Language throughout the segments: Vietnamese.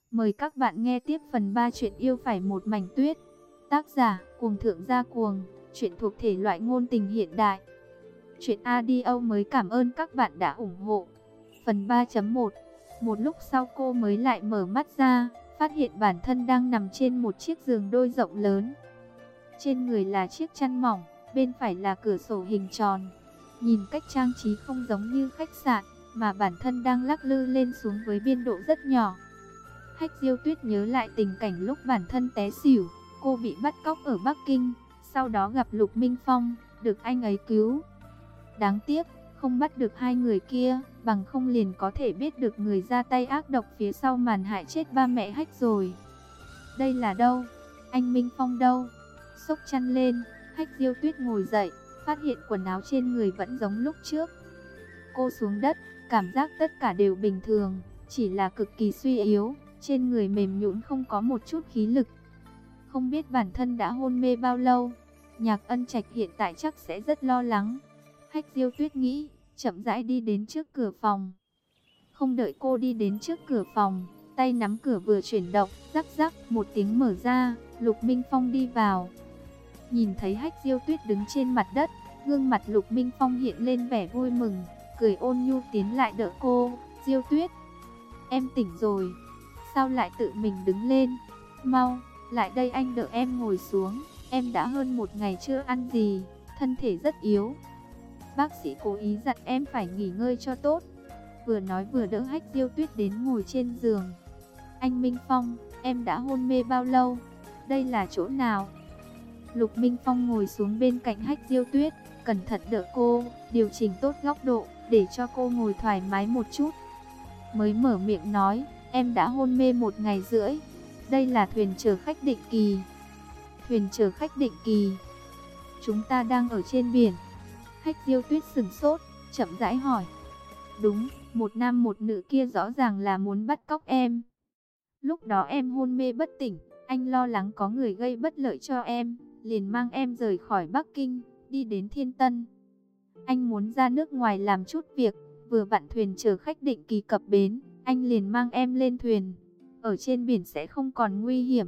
Mời các bạn nghe tiếp phần 3 truyện Yêu Phải Một Mảnh Tuyết. Tác giả Cuồng Thượng Gia Cuồng, truyện thuộc thể loại ngôn tình hiện đại. Truyện audio mới. Cảm ơn các bạn đã ủng hộ. Phần 3.1. Một lúc sau cô mới lại mở mắt ra, phát hiện bản thân đang nằm trên một chiếc giường đôi rộng lớn. Trên người là chiếc chăn mỏng, bên phải là cửa sổ hình tròn. Nhìn cách trang trí không giống như khách sạn, mà bản thân đang lắc lư lên xuống với biên độ rất nhỏ. Hách Diêu Tuyết nhớ lại tình cảnh lúc bản thân té xỉu, cô bị bắt cóc ở Bắc Kinh, sau đó gặp Lục Minh Phong, được anh ấy cứu. Đáng tiếc, không bắt được hai người kia, bằng không liền có thể biết được người ra tay ác độc phía sau màn hại chết ba mẹ Hách rồi. Đây là đâu? Anh Minh Phong đâu? Xốc chăn lên, Hách Diêu Tuyết ngồi dậy, phát hiện quần áo trên người vẫn giống lúc trước. Cô xuống đất, cảm giác tất cả đều bình thường, chỉ là cực kỳ suy yếu, trên người mềm nhũn không có một chút khí lực. Không biết bản thân đã hôn mê bao lâu, Nhạc Ân Trạch hiện tại chắc sẽ rất lo lắng. Hách Diêu Tuyết nghĩ, chậm rãi đi đến trước cửa phòng. Không đợi cô đi đến trước cửa phòng, tay nắm cửa vừa chuyển động, rắc rắc một tiếng mở ra, Lục Minh Phong đi vào. Nhìn thấy Hách Diêu Tuyết đứng trên mặt đất, gương mặt Lục Minh Phong hiện lên vẻ vui mừng, cười ôn nhu tiến lại đỡ cô. Diêu Tuyết, em tỉnh rồi, sao lại tự mình đứng lên? Mau, lại đây anh đỡ em ngồi xuống, em đã hơn một ngày chưa ăn gì, thân thể rất yếu. Bác sĩ cố ý dặn em phải nghỉ ngơi cho tốt. Vừa nói vừa đỡ Hách Diêu Tuyết đến ngồi trên giường. Anh Minh Phong, em đã hôn mê bao lâu? Đây là chỗ nào? Lục Minh Phong ngồi xuống bên cạnh Hách Diêu Tuyết, cẩn thận đỡ cô, điều chỉnh tốt góc độ, để cho cô ngồi thoải mái một chút. Mới mở miệng nói, em đã hôn mê 1 ngày rưỡi. Đây là thuyền chở khách định kỳ. Thuyền chở khách định kỳ? Chúng ta đang ở trên biển. Hách Diêu Tuyết sửng sốt, chậm rãi hỏi. Đúng, một nam một nữ kia rõ ràng là muốn bắt cóc em. Lúc đó em hôn mê bất tỉnh, anh lo lắng có người gây bất lợi cho em, liền mang em rời khỏi Bắc Kinh, đi đến Thiên Tân. Anh muốn ra nước ngoài làm chút việc, vừa vặn thuyền chở khách định kỳ cập bến, anh liền mang em lên thuyền. Ở trên biển sẽ không còn nguy hiểm.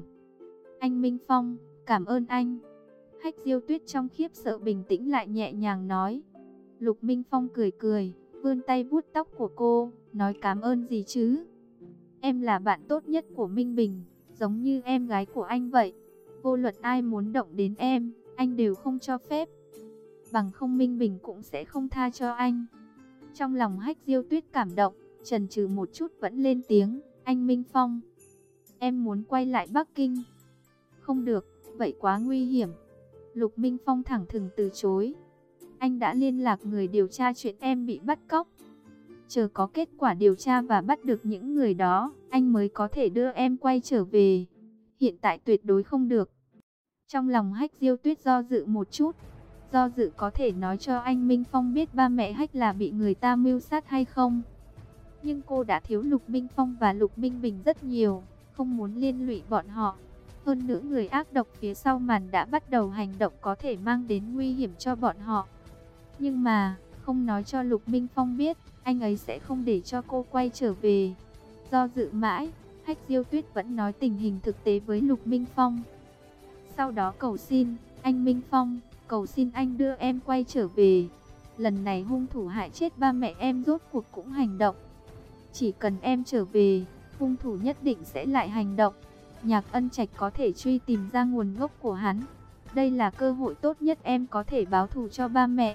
Anh Minh Phong, cảm ơn anh. Hách Diêu Tuyết trong khiếp sợ bình tĩnh lại nhẹ nhàng nói. Lục Minh Phong cười cười, vươn tay vuốt tóc của cô, nói cảm ơn gì chứ? Em là bạn tốt nhất của Minh Bình, giống như em gái của anh vậy. Vô luận ai muốn động đến em, anh đều không cho phép. Bằng không Minh Bình cũng sẽ không tha cho anh. Trong lòng Hách Diêu Tuyết cảm động, chần chừ một chút vẫn lên tiếng. Anh Minh Phong, em muốn quay lại Bắc Kinh. Không được, vậy quá nguy hiểm. Lục Minh Phong thẳng thừng từ chối. Anh đã liên lạc người điều tra chuyện em bị bắt cóc. Chờ có kết quả điều tra và bắt được những người đó, anh mới có thể đưa em quay trở về. Hiện tại tuyệt đối không được. Trong lòng Hách Diêu Tuyết do dự một chút. Do dự có thể nói cho anh Minh Phong biết ba mẹ Hách là bị người ta mưu sát hay không. Nhưng cô đã thiếu Lục Minh Phong và Lục Minh Bình rất nhiều, không muốn liên lụy bọn họ. Hơn nữa người ác độc phía sau màn đã bắt đầu hành động có thể mang đến nguy hiểm cho bọn họ. Nhưng mà, không nói cho Lục Minh Phong biết, anh ấy sẽ không để cho cô quay trở về. Do dự mãi, Hách Diêu Tuyết vẫn nói tình hình thực tế với Lục Minh Phong. Sau đó cầu xin, anh Minh Phong, cầu xin anh đưa em quay trở về. Lần này hung thủ hại chết ba mẹ em rốt cuộc cũng hành động. Chỉ cần em trở về, hung thủ nhất định sẽ lại hành động. Nhạc Ân Trạch có thể truy tìm ra nguồn gốc của hắn. Đây là cơ hội tốt nhất em có thể báo thù cho ba mẹ.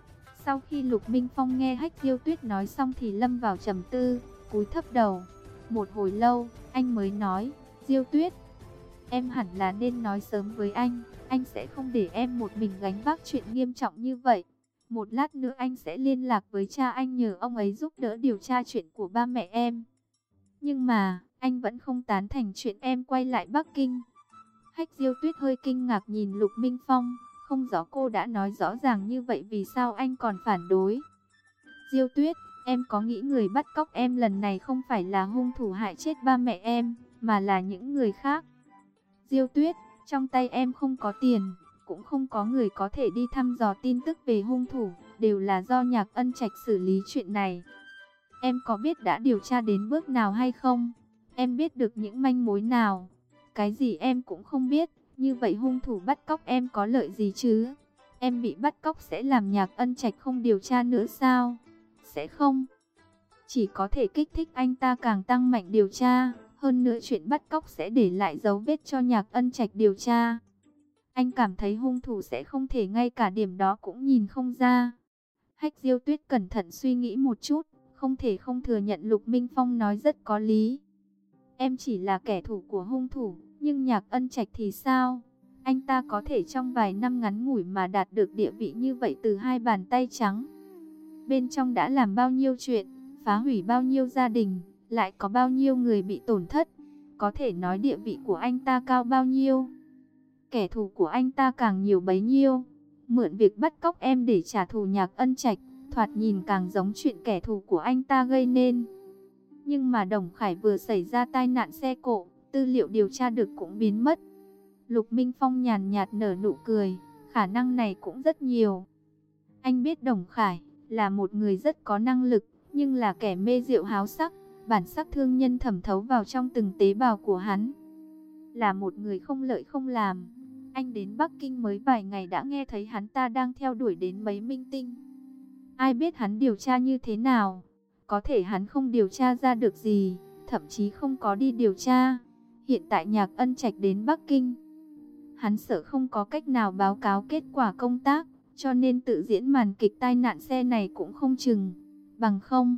Sau khi Lục Minh Phong nghe Hách Diêu Tuyết nói xong thì lâm vào trầm tư, cúi thấp đầu. Một hồi lâu, anh mới nói, Diêu Tuyết, em hẳn là nên nói sớm với anh sẽ không để em một mình gánh vác chuyện nghiêm trọng như vậy. Một lát nữa anh sẽ liên lạc với cha anh nhờ ông ấy giúp đỡ điều tra chuyện của ba mẹ em. Nhưng mà, anh vẫn không tán thành chuyện em quay lại Bắc Kinh. Hách Diêu Tuyết hơi kinh ngạc nhìn Lục Minh Phong, không rõ cô đã nói rõ ràng như vậy vì sao anh còn phản đối. Diêu Tuyết, em có nghĩ người bắt cóc em lần này không phải là hung thủ hại chết ba mẹ em, mà là những người khác. Diêu Tuyết, trong tay em không có tiền, cũng không có người có thể đi thăm dò tin tức về hung thủ, đều là do Nhạc Ân Trạch xử lý chuyện này. Em có biết đã điều tra đến bước nào hay không? Em biết được những manh mối nào? Cái gì em cũng không biết. Như vậy hung thủ bắt cóc em có lợi gì chứ? Em bị bắt cóc sẽ làm Nhạc Ân Trạch không điều tra nữa sao? Sẽ không. Chỉ có thể kích thích anh ta càng tăng mạnh điều tra. Hơn nữa chuyện bắt cóc sẽ để lại dấu vết cho Nhạc Ân Trạch điều tra. Anh cảm thấy hung thủ sẽ không thể ngay cả điểm đó cũng nhìn không ra. Hách Diêu Tuyết cẩn thận suy nghĩ một chút, không thể không thừa nhận Lục Minh Phong nói rất có lý. Em chỉ là kẻ thù của hung thủ, nhưng Nhạc Ân Trạch thì sao? Anh ta có thể trong vài năm ngắn ngủi mà đạt được địa vị như vậy từ hai bàn tay trắng. Bên trong đã làm bao nhiêu chuyện, phá hủy bao nhiêu gia đình, lại có bao nhiêu người bị tổn thất. Có thể nói địa vị của anh ta cao bao nhiêu, kẻ thù của anh ta càng nhiều bấy nhiêu. Mượn việc bắt cóc em để trả thù Nhạc Ân Trạch, thoạt nhìn càng giống chuyện kẻ thù của anh ta gây nên. Nhưng mà Đồng Khải vừa xảy ra tai nạn xe cộ, tư liệu điều tra được cũng biến mất. Lục Minh Phong nhàn nhạt nở nụ cười, khả năng này cũng rất nhiều. Anh biết Đồng Khải là một người rất có năng lực, nhưng là kẻ mê rượu háo sắc, bản sắc thương nhân thẩm thấu vào trong từng tế bào của hắn. Là một người không lợi không làm. Anh đến Bắc Kinh mới vài ngày đã nghe thấy hắn ta đang theo đuổi đến mấy minh tinh. Ai biết hắn điều tra như thế nào? Có thể hắn không điều tra ra được gì, thậm chí không có đi điều tra. Hiện tại Nhạc Ân Trạch đến Bắc Kinh, hắn sợ không có cách nào báo cáo kết quả công tác, cho nên tự diễn màn kịch tai nạn xe này cũng không chừng. Bằng không,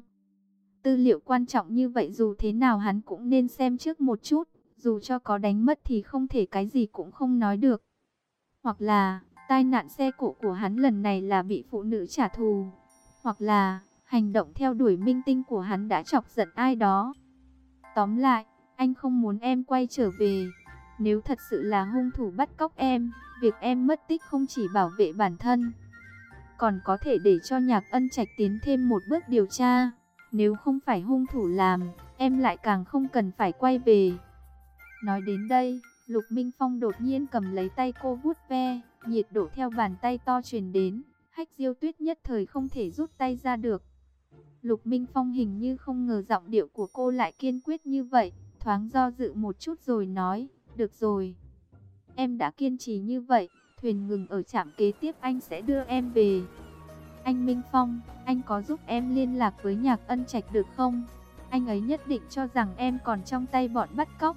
tư liệu quan trọng như vậy dù thế nào hắn cũng nên xem trước một chút. Dù cho có đánh mất thì không thể cái gì cũng không nói được. Hoặc là, tai nạn xe cộ của hắn lần này là bị phụ nữ trả thù. Hoặc là, hành động theo đuổi minh tinh của hắn đã chọc giận ai đó. Tóm lại, anh không muốn em quay trở về. Nếu thật sự là hung thủ bắt cóc em, việc em mất tích không chỉ bảo vệ bản thân, còn có thể để cho Nhạc Ân Trạch tiến thêm một bước điều tra. Nếu không phải hung thủ làm, em lại càng không cần phải quay về. Nói đến đây, Lục Minh Phong đột nhiên cầm lấy tay cô vuốt ve, nhiệt độ theo bàn tay to truyền đến. Hách Diêu Tuyết nhất thời không thể rút tay ra được. Lục Minh Phong hình như không ngờ giọng điệu của cô lại kiên quyết như vậy, thoáng do dự một chút rồi nói, được rồi. Em đã kiên trì như vậy, thuyền ngừng ở trạm kế tiếp anh sẽ đưa em về. Anh Minh Phong, anh có giúp em liên lạc với Nhạc Ân Trạch được không? Anh ấy nhất định cho rằng em còn trong tay bọn bắt cóc.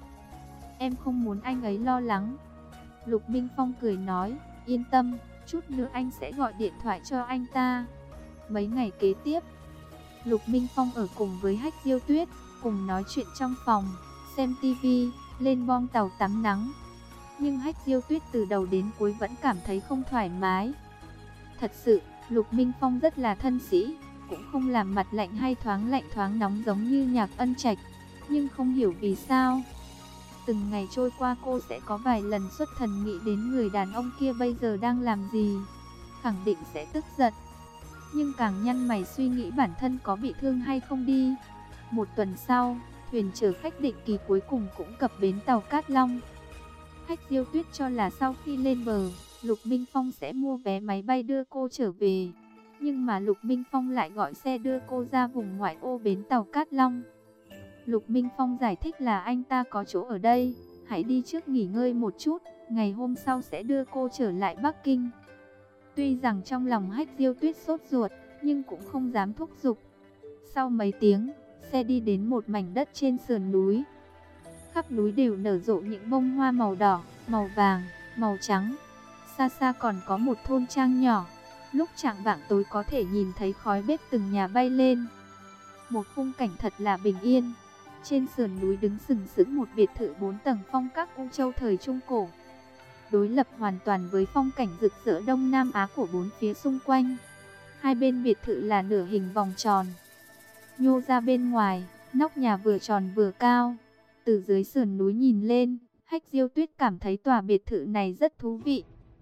Em không muốn anh ấy lo lắng. Lục Minh Phong cười nói, yên tâm, chút nữa anh sẽ gọi điện thoại cho anh ta. Mấy ngày kế tiếp, Lục Minh Phong ở cùng với Hách Diêu Tuyết, cùng nói chuyện trong phòng, xem tivi, lên bong tàu tắm nắng. Nhưng Hách Diêu Tuyết từ đầu đến cuối vẫn cảm thấy không thoải mái. Thật sự, Lục Minh Phong rất là thân sĩ, cũng không làm mặt lạnh hay thoáng lạnh thoáng nóng giống như Nhạc Ân Trạch. Nhưng không hiểu vì sao, từng ngày trôi qua cô sẽ có vài lần xuất thần nghĩ đến người đàn ông kia bây giờ đang làm gì. Khẳng định sẽ tức giận, nhưng càng nhăn mày suy nghĩ bản thân có bị thương hay không đi. Một tuần sau, thuyền chở khách định kỳ cuối cùng cũng cập bến tàu Cát Long. Hách Diêu Tuyết cho là sau khi lên bờ, Lục Minh Phong sẽ mua vé máy bay đưa cô trở về. Nhưng mà Lục Minh Phong lại gọi xe đưa cô ra vùng ngoại ô bến tàu Cát Long. Lục Minh Phong giải thích là anh ta có chỗ ở đây, hãy đi trước nghỉ ngơi một chút, ngày hôm sau sẽ đưa cô trở lại Bắc Kinh. Tuy rằng trong lòng Hách Diêu Tuyết sốt ruột, nhưng cũng không dám thúc giục. Sau mấy tiếng, xe đi đến một mảnh đất trên sườn núi. Khắp núi đều nở rộ những bông hoa màu đỏ, màu vàng, màu trắng. Xa xa còn có một thôn trang nhỏ. Lúc chạng vạng tối có thể nhìn thấy khói bếp từng nhà bay lên. Một khung cảnh thật là bình yên. Trên sườn núi đứng sừng sững một biệt thự 4 tầng phong cách U Châu thời Trung Cổ. Đối lập hoàn toàn với phong cảnh rực rỡ Đông Nam Á của bốn phía xung quanh. Hai bên biệt thự là nửa hình vòng tròn. Nhô ra bên ngoài, nóc nhà vừa tròn vừa cao. Từ dưới sườn núi nhìn lên, Hách Diêu Tuyết cảm thấy tòa biệt thự này rất thú vị.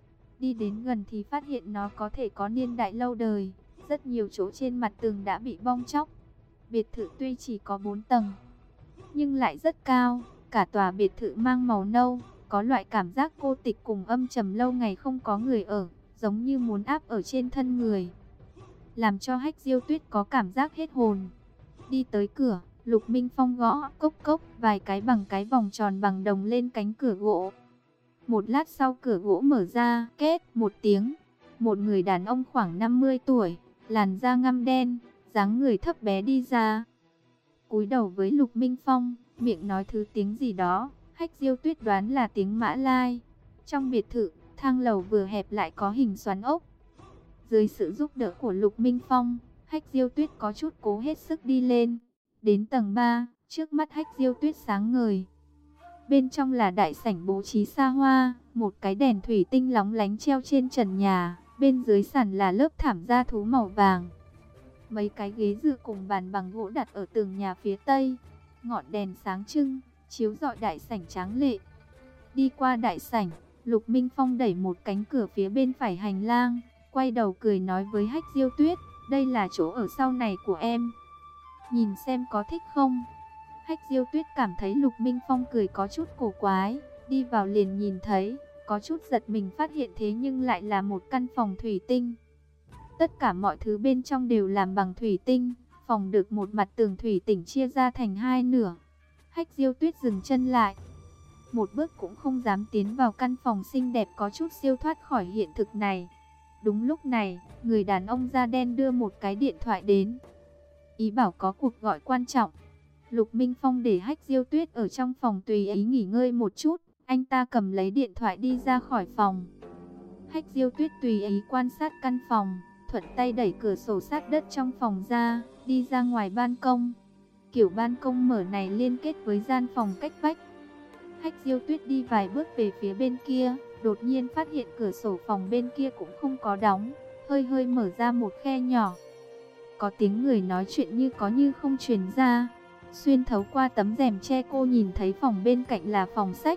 Đi đến gần thì phát hiện nó có thể có niên đại lâu đời. Rất nhiều chỗ trên mặt tường đã bị bong tróc. Biệt thự tuy chỉ có 4 tầng, nhưng lại rất cao. Cả tòa biệt thự mang màu nâu, có loại cảm giác cô tịch cùng âm trầm lâu ngày không có người ở, giống như muốn áp ở trên thân người, làm cho Hách Diêu Tuyết có cảm giác hết hồn. Đi tới cửa, Lục Minh Phong gõ cốc cốc vài cái bằng cái vòng tròn bằng đồng lên cánh cửa gỗ. Một lát sau cửa gỗ mở ra, két một tiếng. Một người đàn ông khoảng 50 tuổi, làn da ngăm đen, dáng người thấp bé đi ra. Cúi đầu với Lục Minh Phong, miệng nói thứ tiếng gì đó, Hách Diêu Tuyết đoán là tiếng Mã Lai. Trong biệt thự, thang lầu vừa hẹp lại có hình xoắn ốc. Dưới sự giúp đỡ của Lục Minh Phong, Hách Diêu Tuyết có chút cố hết sức đi lên. Đến tầng 3, trước mắt Hách Diêu Tuyết sáng ngời. Bên trong là đại sảnh bố trí xa hoa, một cái đèn thủy tinh lóng lánh treo trên trần nhà, bên dưới sàn là lớp thảm da thú màu vàng. Mấy cái ghế dựa cùng bàn bằng gỗ đặt ở tường nhà phía tây, ngọn đèn sáng trưng, chiếu rọi đại sảnh tráng lệ. Đi qua đại sảnh, Lục Minh Phong đẩy một cánh cửa phía bên phải hành lang, quay đầu cười nói với Hách Diêu Tuyết, đây là chỗ ở sau này của em. Nhìn xem có thích không? Hách Diêu Tuyết cảm thấy Lục Minh Phong cười có chút cổ quái, đi vào liền nhìn thấy, có chút giật mình phát hiện thế nhưng lại là một căn phòng thủy tinh. Tất cả mọi thứ bên trong đều làm bằng thủy tinh, phòng được một mặt tường thủy tinh chia ra thành hai nửa. Hách Diêu Tuyết dừng chân lại, một bước cũng không dám tiến vào căn phòng xinh đẹp có chút siêu thoát khỏi hiện thực này. Đúng lúc này, người đàn ông da đen đưa một cái điện thoại đến, ý bảo có cuộc gọi quan trọng. Lục Minh Phong để Hách Diêu Tuyết ở trong phòng tùy ý nghỉ ngơi một chút, anh ta cầm lấy điện thoại đi ra khỏi phòng. Hách Diêu Tuyết tùy ý quan sát căn phòng, thuận tay đẩy cửa sổ sát đất trong phòng ra, đi ra ngoài ban công. Kiểu ban công mở này liên kết với gian phòng cách vách. Hách Diêu Tuyết đi vài bước về phía bên kia, đột nhiên phát hiện cửa sổ phòng bên kia cũng không có đóng, hơi hơi mở ra một khe nhỏ. Có tiếng người nói chuyện như có như không truyền ra. Xuyên thấu qua tấm rèm che cô nhìn thấy phòng bên cạnh là phòng sách,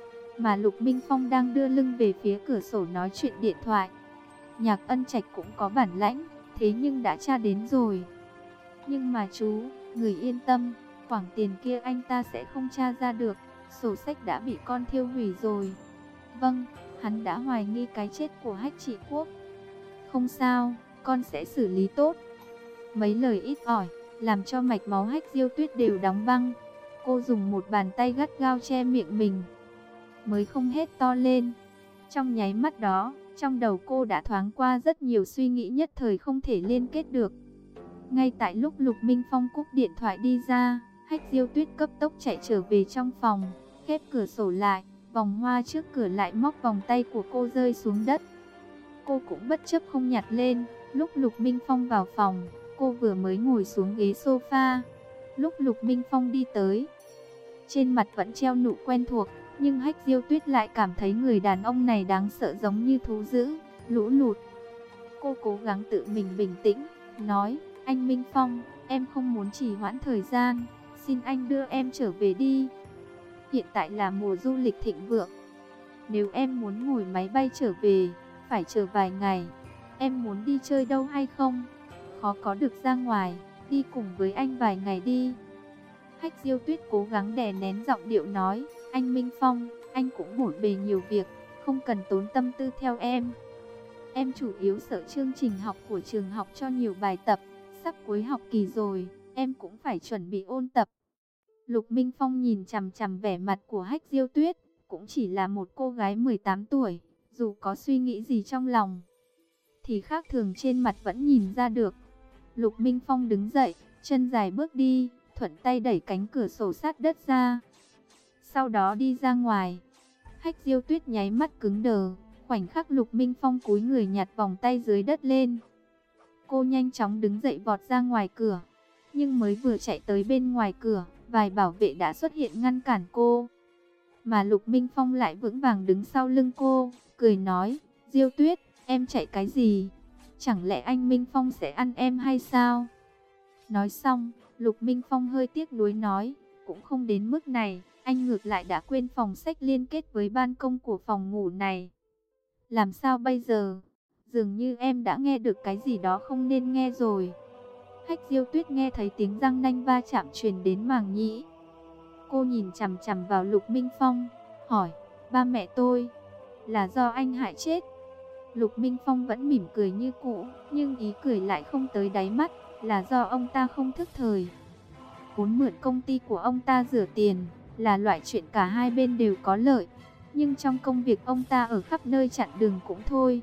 mà Lục Minh Phong đang đưa lưng về phía cửa sổ nói chuyện điện thoại. Nhạc Ân Trạch cũng có bản lãnh, thế nhưng đã tra đến rồi. Nhưng mà chú, người yên tâm, khoản tiền kia anh ta sẽ không tra ra được, sổ sách đã bị con thiêu hủy rồi. Vâng, hắn đã hoài nghi cái chết của Hách Trị Quốc. Không sao, con sẽ xử lý tốt. Mấy lời ít ỏi làm cho mạch máu Hách Diêu Tuyết đều đóng băng. Cô dùng một bàn tay gắt gao che miệng mình, mới không hét to lên. Trong nháy mắt đó, trong đầu cô đã thoáng qua rất nhiều suy nghĩ nhất thời không thể liên kết được. Ngay tại lúc Lục Minh Phong cúp điện thoại đi ra, Hách Diêu Tuyết cấp tốc chạy trở về trong phòng, khép cửa sổ lại, vòng hoa trước cửa lại móc vòng tay của cô rơi xuống đất. Cô cũng bất chấp không nhặt lên. Lúc Lục Minh Phong vào phòng, cô vừa mới ngồi xuống ghế sofa. Lúc Lục Minh Phong đi tới, trên mặt vẫn treo nụ quen thuộc, nhưng Hách Diêu Tuyết lại cảm thấy người đàn ông này đáng sợ giống như thú dữ, lũ lụt. Cô cố gắng tự mình bình tĩnh, nói, anh Minh Phong, em không muốn trì hoãn thời gian, xin anh đưa em trở về đi. Hiện tại là mùa du lịch thịnh vượng, nếu em muốn ngồi máy bay trở về, phải chờ vài ngày. Em muốn đi chơi đâu hay không? Khó có được ra ngoài, đi cùng với anh vài ngày đi. Hách Diêu Tuyết cố gắng đè nén giọng điệu nói, anh Minh Phong, anh cũng bộn bề nhiều việc, không cần tốn tâm tư theo em. Em chủ yếu sợ chương trình học của trường học cho nhiều bài tập, sắp cuối học kỳ rồi, em cũng phải chuẩn bị ôn tập. Lục Minh Phong nhìn chằm chằm vẻ mặt của Hách Diêu Tuyết, cũng chỉ là một cô gái 18 tuổi, dù có suy nghĩ gì trong lòng, thì khác thường trên mặt vẫn nhìn ra được. Lục Minh Phong đứng dậy, chân dài bước đi, thuận tay đẩy cánh cửa sổ sát đất ra, sau đó đi ra ngoài. Hách Diêu Tuyết nháy mắt cứng đờ, khoảnh khắc Lục Minh Phong cúi người nhặt vòng tay dưới đất lên. Cô nhanh chóng đứng dậy vọt ra ngoài cửa, nhưng mới vừa chạy tới bên ngoài cửa, vài bảo vệ đã xuất hiện ngăn cản cô. Mà Lục Minh Phong lại vững vàng đứng sau lưng cô, cười nói, Diêu Tuyết, em chạy cái gì? Chẳng lẽ anh Minh Phong sẽ ăn em hay sao? Nói xong, Lục Minh Phong hơi tiếc nuối nói, cũng không đến mức này, anh ngược lại đã quên phòng sách liên kết với ban công của phòng ngủ này. Làm sao bây giờ? Dường như em đã nghe được cái gì đó không nên nghe rồi. Hách Diêu Tuyết nghe thấy tiếng răng nanh va chạm truyền đến màng nhĩ. Cô nhìn chằm chằm vào Lục Minh Phong, hỏi, ba mẹ tôi, là do anh hại chết? Lục Minh Phong vẫn mỉm cười như cũ, nhưng ý cười lại không tới đáy mắt, là do ông ta không thức thời. Vốn mượn công ty của ông ta rửa tiền là loại chuyện cả hai bên đều có lợi. Nhưng trong công việc ông ta ở khắp nơi chặn đường cũng thôi.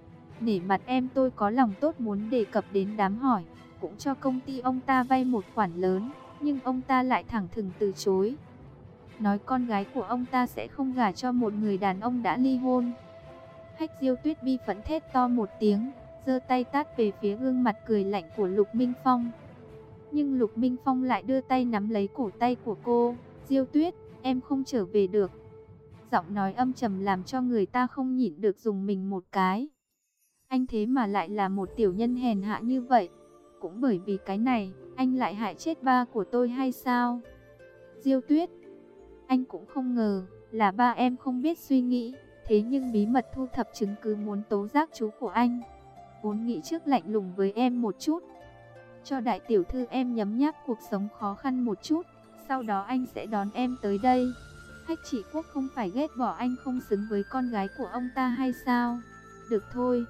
Nể mặt em, tôi có lòng tốt muốn đề cập đến đám hỏi, cũng cho công ty ông ta vay một khoản lớn, nhưng ông ta lại thẳng thừng từ chối. Nói con gái của ông ta sẽ không gả cho một người đàn ông đã ly hôn. Hách Diêu Tuyết bi phẫn thét to một tiếng, giơ tay tát về phía gương mặt cười lạnh của Lục Minh Phong. Nhưng Lục Minh Phong lại đưa tay nắm lấy cổ tay của cô. Diêu Tuyết, em không trở về được. Giọng nói âm trầm làm cho người ta không nhịn được dùng mình một cái. Anh thế mà lại là một tiểu nhân hèn hạ như vậy. Cũng bởi vì cái này, anh lại hại chết ba của tôi hay sao? Diêu Tuyết, anh cũng không ngờ là ba em không biết suy nghĩ, thế nhưng bí mật thu thập chứng cứ muốn tố giác chú của anh. Vốn nghĩ trước lạnh lùng với em một chút, cho đại tiểu thư em nhấm nháp cuộc sống khó khăn một chút, sau đó anh sẽ đón em tới đây. Hách Trị Quốc không phải ghét bỏ anh không xứng với con gái của ông ta hay sao? Được thôi,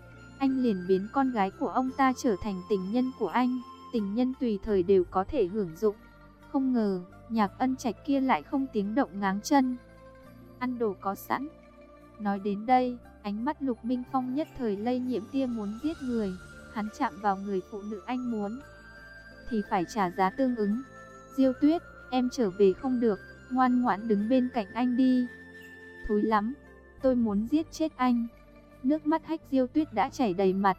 anh liền biến con gái của ông ta trở thành tình nhân của anh, tình nhân tùy thời đều có thể hưởng dụng. Không ngờ, Nhạc Ân Trạch kia lại không tiếng động ngáng chân. Ăn đồ có sẵn. Nói đến đây, ánh mắt Lục Minh Phong nhất thời lây nhiễm tia muốn giết người. Hắn chạm vào người phụ nữ anh muốn, thì phải trả giá tương ứng. Diêu Tuyết, em trở về không được, ngoan ngoãn đứng bên cạnh anh đi. Thúi lắm, tôi muốn giết chết anh. Nước mắt Hách Diêu Tuyết đã chảy đầy mặt.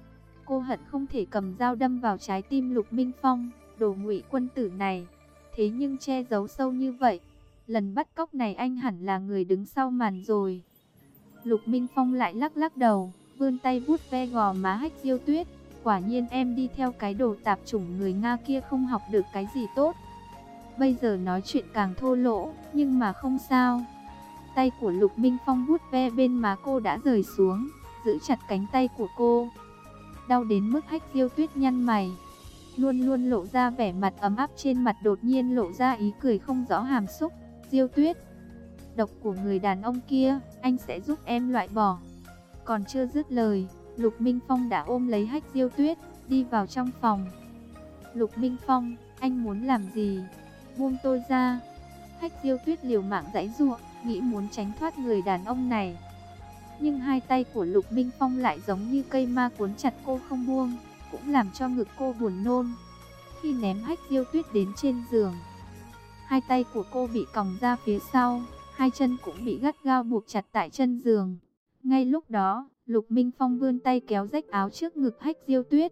Cô hận không thể cầm dao đâm vào trái tim Lục Minh Phong, đồ ngụy quân tử này. Thế nhưng che giấu sâu như vậy, lần bắt cóc này anh hẳn là người đứng sau màn rồi. Lục Minh Phong lại lắc lắc đầu, vươn tay vuốt ve gò má Hách Diêu Tuyết. Quả nhiên em đi theo cái đồ tạp chủng người Nga kia không học được cái gì tốt. Bây giờ nói chuyện càng thô lỗ, nhưng mà không sao. Tay của Lục Minh Phong vuốt ve bên má cô đã rời xuống, giữ chặt cánh tay của cô. Đau đến mức Hách Diêu Tuyết nhăn mày. Luôn luôn lộ ra vẻ mặt ấm áp trên mặt đột nhiên lộ ra ý cười không rõ hàm xúc. Diêu Tuyết, độc của người đàn ông kia, anh sẽ giúp em loại bỏ. Còn chưa dứt lời, Lục Minh Phong đã ôm lấy Hách Diêu Tuyết, đi vào trong phòng. Lục Minh Phong, anh muốn làm gì? Buông tôi ra. Hách Diêu Tuyết liều mạng giãy giụa, nghĩ muốn tránh thoát người đàn ông này. Nhưng hai tay của Lục Minh Phong lại giống như cây ma cuốn chặt cô không buông, cũng làm cho ngực cô buồn nôn. Khi ném Hách Diêu Tuyết đến trên giường, hai tay của cô bị còng ra phía sau, hai chân cũng bị gắt gao buộc chặt tại chân giường. Ngay lúc đó, Lục Minh Phong vươn tay kéo rách áo trước ngực Hách Diêu Tuyết,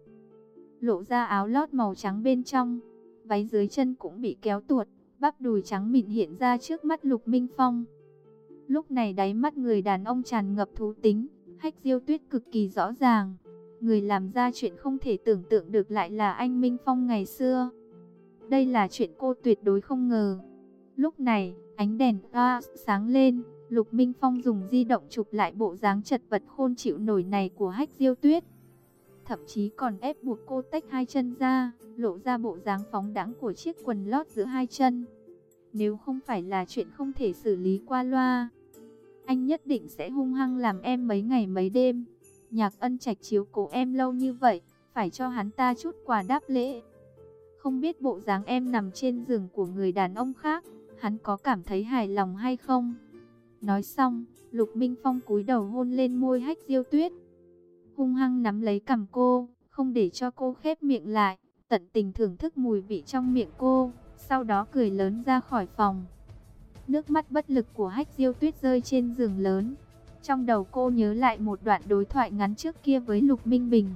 lộ ra áo lót màu trắng bên trong. Váy dưới chân cũng bị kéo tuột, bắp đùi trắng mịn hiện ra trước mắt Lục Minh Phong. Lúc này đáy mắt người đàn ông tràn ngập thú tính, Hách Diêu Tuyết cực kỳ rõ ràng. Người làm ra chuyện không thể tưởng tượng được lại là anh Minh Phong ngày xưa. Đây là chuyện cô tuyệt đối không ngờ. Lúc này, ánh đèn sáng lên, Lục Minh Phong dùng di động chụp lại bộ dáng chật vật khôn chịu nổi này của Hách Diêu Tuyết. Thậm chí còn ép buộc cô tách hai chân ra, lộ ra bộ dáng phóng đãng của chiếc quần lót giữa hai chân. Nếu không phải là chuyện không thể xử lý qua loa, anh nhất định sẽ hung hăng làm em mấy ngày mấy đêm. Nhạc Ân Trạch chiếu cố em lâu như vậy, phải cho hắn ta chút quà đáp lễ. Không biết bộ dáng em nằm trên giường của người đàn ông khác, hắn có cảm thấy hài lòng hay không? Nói xong, Lục Minh Phong cúi đầu hôn lên môi Hách Diêu Tuyết, hung hăng nắm lấy cằm cô, không để cho cô khép miệng lại, tận tình thưởng thức mùi vị trong miệng cô, sau đó cười lớn ra khỏi phòng. Nước mắt bất lực của Hách Diêu Tuyết rơi trên giường lớn. Trong đầu cô nhớ lại một đoạn đối thoại ngắn trước kia với Lục Minh Bình.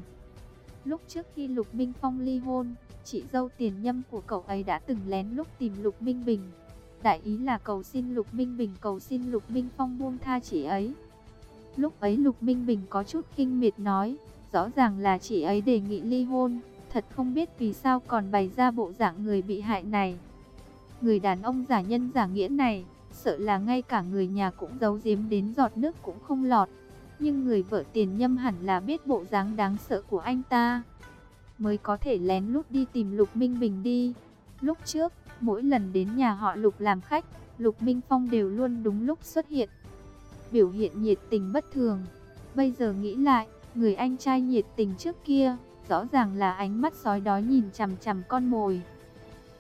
Lúc trước khi Lục Minh Phong ly hôn, chị dâu Tiền Nhâm của cậu ấy đã từng lén lút tìm Lục Minh Bình. Đại ý là cầu xin Lục Minh Bình cầu xin Lục Minh Phong buông tha chị ấy. Lúc ấy Lục Minh Bình có chút khinh miệt nói, rõ ràng là chị ấy đề nghị ly hôn, thật không biết vì sao còn bày ra bộ dạng người bị hại này. Người đàn ông giả nhân giả nghĩa này, sợ là ngay cả người nhà cũng giấu giếm đến giọt nước cũng không lọt. Nhưng người vợ Tiền Nhâm hẳn là biết bộ dáng đáng sợ của anh ta, mới có thể lén lút đi tìm Lục Minh Bình đi. Lúc trước, mỗi lần đến nhà họ Lục làm khách, Lục Minh Phong đều luôn đúng lúc xuất hiện, biểu hiện nhiệt tình bất thường. Bây giờ nghĩ lại, người anh trai nhiệt tình trước kia, rõ ràng là ánh mắt sói đói nhìn chằm chằm con mồi.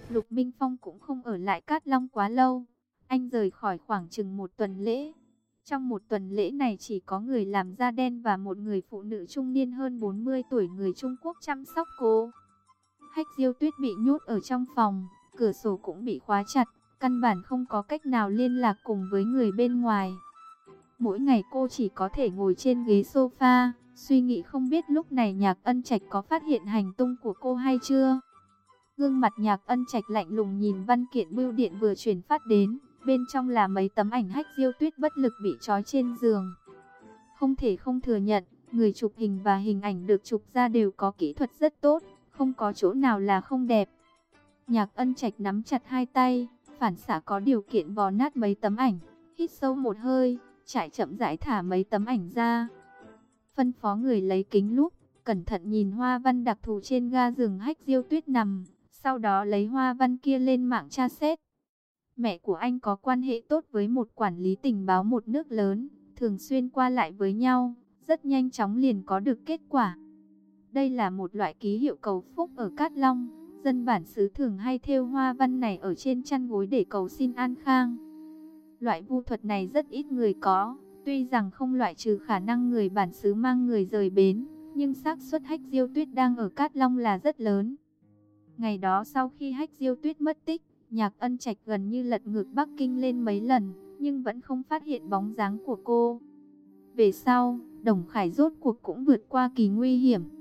Lục Minh Phong cũng không ở lại Cát Long quá lâu. Anh rời khỏi khoảng chừng 1 tuần lễ. Trong 1 tuần lễ này chỉ có người làm da đen và một người phụ nữ trung niên hơn 40 tuổi người Trung Quốc chăm sóc cô. Hách Diêu Tuyết bị nhốt ở trong phòng, cửa sổ cũng bị khóa chặt, căn bản không có cách nào liên lạc cùng với người bên ngoài. Mỗi ngày cô chỉ có thể ngồi trên ghế sofa, suy nghĩ không biết lúc này Nhạc Ân Trạch có phát hiện hành tung của cô hay chưa. Gương mặt Nhạc Ân Trạch lạnh lùng nhìn văn kiện bưu điện vừa chuyển phát đến, bên trong là mấy tấm ảnh Hách Diêu Tuyết bất lực bị trói trên giường. Không thể không thừa nhận, người chụp hình và hình ảnh được chụp ra đều có kỹ thuật rất tốt, không có chỗ nào là không đẹp. Nhạc Ân Trạch nắm chặt hai tay, phản xạ có điều kiện vò nát mấy tấm ảnh, hít sâu một hơi, chậm rãi thả mấy tấm ảnh ra. Phân phó người lấy kính lúp, cẩn thận nhìn hoa văn đặc thù trên ga giường Hách Diêu Tuyết nằm, sau đó lấy hoa văn kia lên mạng tra xét. Mẹ của anh có quan hệ tốt với một quản lý tình báo một nước lớn, thường xuyên qua lại với nhau, rất nhanh chóng liền có được kết quả. Đây là một loại ký hiệu cầu phúc ở Cát Long, dân bản xứ thường hay thêu hoa văn này ở trên chăn gối để cầu xin an khang. Loại vu thuật này rất ít người có, tuy rằng không loại trừ khả năng người bản xứ mang người rời bến, nhưng xác suất Hách Diêu Tuyết đang ở Cát Long là rất lớn. Ngày đó sau khi Hách Diêu Tuyết mất tích, Nhạc Ân Trạch gần như lật ngược Bắc Kinh lên mấy lần, nhưng vẫn không phát hiện bóng dáng của cô. Về sau, Đồng Khải rốt cuộc cũng vượt qua kỳ nguy hiểm,